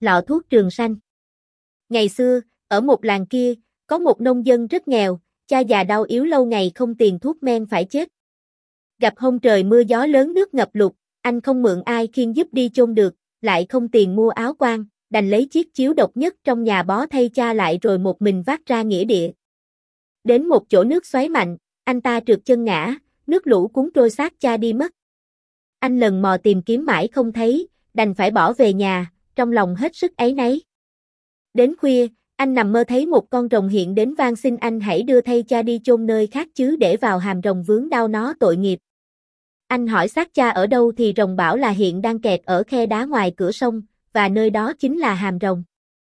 Lọ thuốc trường sanh. Ngày xưa, ở một làng kia, có một nông dân rất nghèo, cha già đau yếu lâu ngày không tiền thuốc men phải chết. Gặp hôm trời mưa gió lớn nước ngập lụt, anh không mượn ai khiêng giúp đi chôn được, lại không tiền mua áo quan, đành lấy chiếc chiếu độc nhất trong nhà bó thay cha lại rồi một mình vác ra nghĩa địa. Đến một chỗ nước xoáy mạnh, anh ta trượt chân ngã, nước lũ cuốn trôi xác cha đi mất. Anh lần mò tìm kiếm mãi không thấy, đành phải bỏ về nhà, trong lòng hết sức áy náy. Đến khuya, anh nằm mơ thấy một con rồng hiện đến van xin anh hãy đưa thay cha đi chôn nơi khác chứ để vào hàm rồng vướng đau nó tội nghiệp. Anh hỏi xác cha ở đâu thì rồng bảo là hiện đang kẹt ở khe đá ngoài cửa sông, và nơi đó chính là hàm rồng.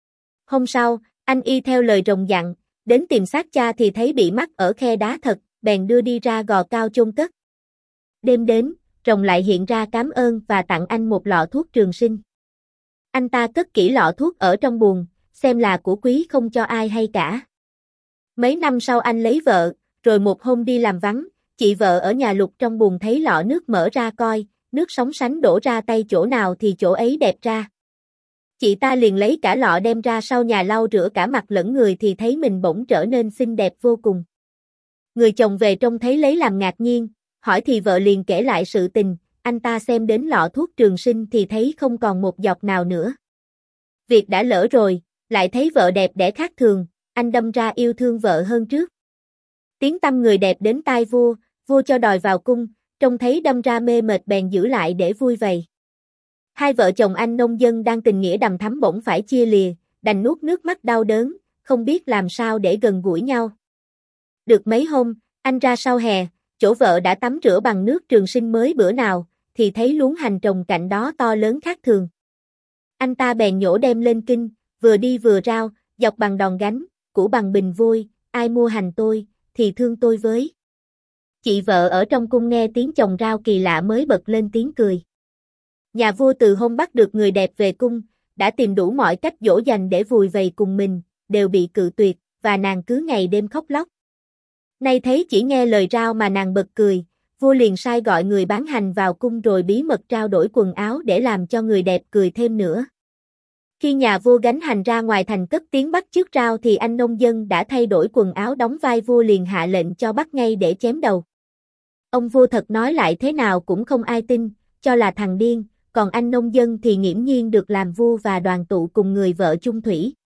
Hôm sau, anh y theo lời rồng dặn, đến tìm xác cha thì thấy bị mắc ở khe đá thật, bèn đưa đi ra gò cao chôn cất. Đêm đến, rồng lại hiện ra cảm ơn và tặng anh một lọ thuốc trường sinh. Anh ta cất kỹ lọ thuốc ở trong buồng, xem là của quý không cho ai hay cả. Mấy năm sau anh lấy vợ, rồi một hôm đi làm vắng, chị vợ ở nhà lục trong buồng thấy lọ nước mở ra coi, nước sóng sánh đổ ra tay chỗ nào thì chỗ ấy đẹp ra. Chị ta liền lấy cả lọ đem ra sau nhà lau rửa cả mặt lẫn người thì thấy mình bỗng trở nên xinh đẹp vô cùng. Người chồng về trông thấy lấy làm ngạc nhiên, hỏi thì vợ liền kể lại sự tình, anh ta xem đến lọ thuốc trường sinh thì thấy không còn một giọt nào nữa. Việc đã lỡ rồi, lại thấy vợ đẹp đẽ khác thường, anh đâm ra yêu thương vợ hơn trước. Tiếng tăm người đẹp đến tai vua, vua cho đòi vào cung, trông thấy đâm ra mê mệt bèn giữ lại để vui vầy. Hai vợ chồng anh nông dân đang tình nghĩa đầm thắm bỗng phải chia lìa, đành nuốt nước mắt đau đớn, không biết làm sao để gần gũi nhau. Được mấy hôm, anh ra sau hè, chỗ vợ đã tắm rửa bằng nước trường sinh mới bữa nào, thì thấy luống hành trồng cạnh đó to lớn khác thường. Anh ta bèn nhổ đem lên kinh, vừa đi vừa rao, dọc bằng đòn gánh, củ bằng bình vôi, ai mua hành tôi, thì thương tôi với. Chị vợ ở trong cung nghe tiếng chồng rao kỳ lạ mới bật lên tiếng cười. Nhà vua từ hôm bắt được người đẹp về cung, đã tìm đủ mọi cách dỗ dành để vùi vầy cùng mình, đều bị cự tuyệt, và nàng cứ ngày đêm khóc lóc. Nay thấy chỉ nghe lời rao mà nàng bật cười, vua liền sai gọi người bán hành vào cung rồi bí mật trao đổi quần áo để làm cho người đẹp cười thêm nữa. Khi nhà vua gánh hành ra ngoài thành cất tiếng bắt chước rao thì anh nông dân đã thay đổi quần áo đóng vai vua liền hạ lệnh cho bắt ngay để chém đầu. Ông vua thật nói lại thế nào cũng không ai tin, cho là thằng điên, còn anh nông dân thì nghiễm nhiên được làm vua và đoàn tụ cùng người vợ chung thủy.